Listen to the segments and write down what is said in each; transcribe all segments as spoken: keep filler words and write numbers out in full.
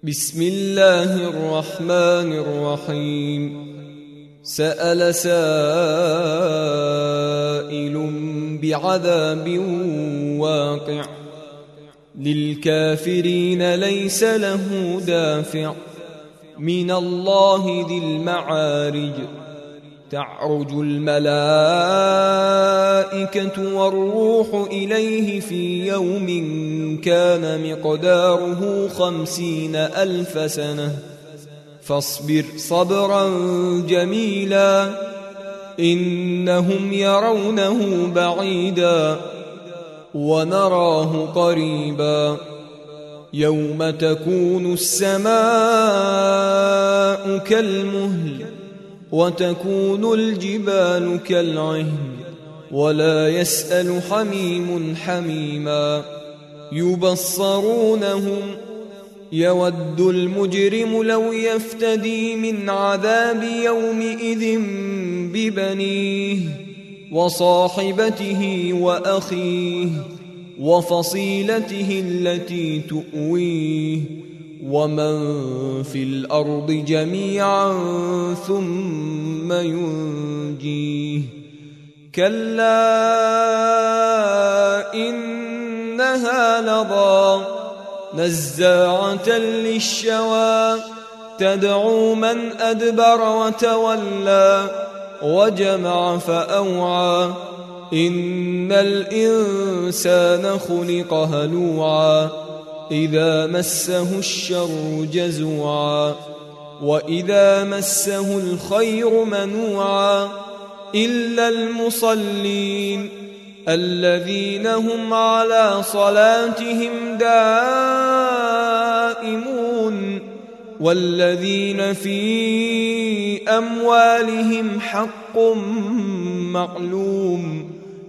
بسم الله الرحمن الرحيم. سأل سائل بعذاب واقع للكافرين ليس له دافع من الله ذي المعارج. تعرج الملائكة والروح إليه في يوم كان مقداره خمسين ألف سنة فاصبر صبرا جميلا إنهم يرونه بعيدا ونراه قريبا. يوم تكون السماء كالمهل وتكون الجبال كالعهن ولا يسأل حميم حميما. يبصرونهم يود المجرم لو يفتدي من عذاب يومئذ ببنيه وصاحبته وأخيه وفصيلته التي تؤويه ومن في الأرض جميعا ثم ينجيه. كلا إنها لظى نزاعة للشوى تدعو من أدبر وتولى وجمع فأوعى. إن الإنسان خلق هلوعا إذا مسه الشر جزوعا وإذا مسه الخير منوعا إلا المصلين الذين هم على صلاتهم دائمون والذين في أموالهم حق معلوم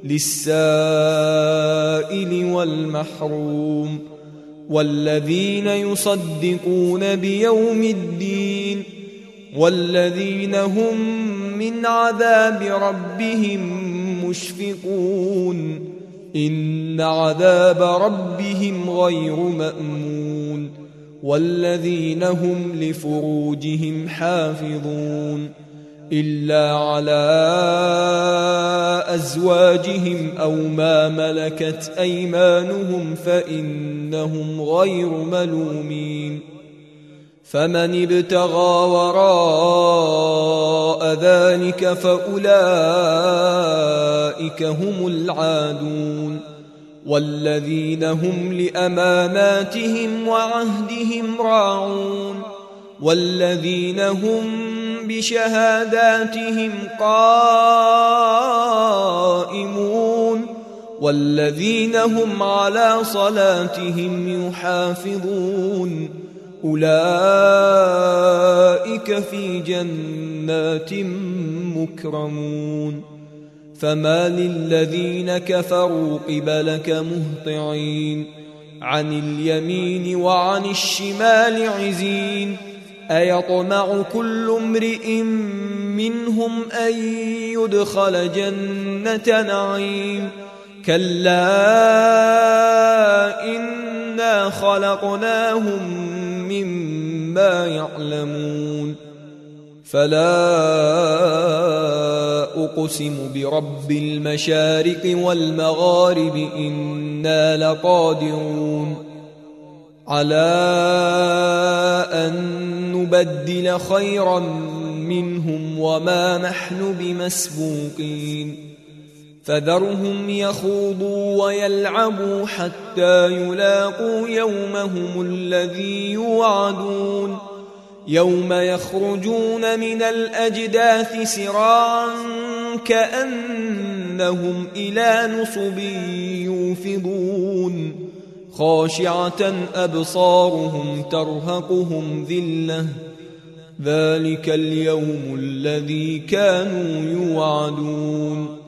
للسائل والمحروم والذين يصدقون بيوم الدين والذين هم من عذاب ربهم مشفقون. إن عذاب ربهم غير مأمون والذين هم لفروجهم حافظون إلا على أزواجهم أو ما ملكت أيمانهم فإنهم غير ملومين. فمن ابتغى وراء ذلك فأولئك هم العادون والذين هم لأماناتهم وعهدهم راعون والذين هم بشهاداتهم قائمون والذين هم على صلاتهم يحافظون أولئك في جنات مكرمون. فما للذين كفروا قبلك مهطعين عن اليمين وعن الشمال عزين. أيطمع كل امرئ منهم أن يدخل جنة نعيم كلا إنا خلقناهم مما يعلمون. فلا أقسم برب المشارق والمغارب إنا لقادرون على أن نبدل خيرا منهم وما نحن بمسبوقين. فذرهم يخوضوا ويلعبوا حتى يلاقوا يومهم الذي يوعدون يوم يخرجون من الأجداث سراعا كأنهم إلى نصب يوفضون خاشعة أبصارهم ترهقهم ذلة ذلك اليوم الذي كانوا يوعدون.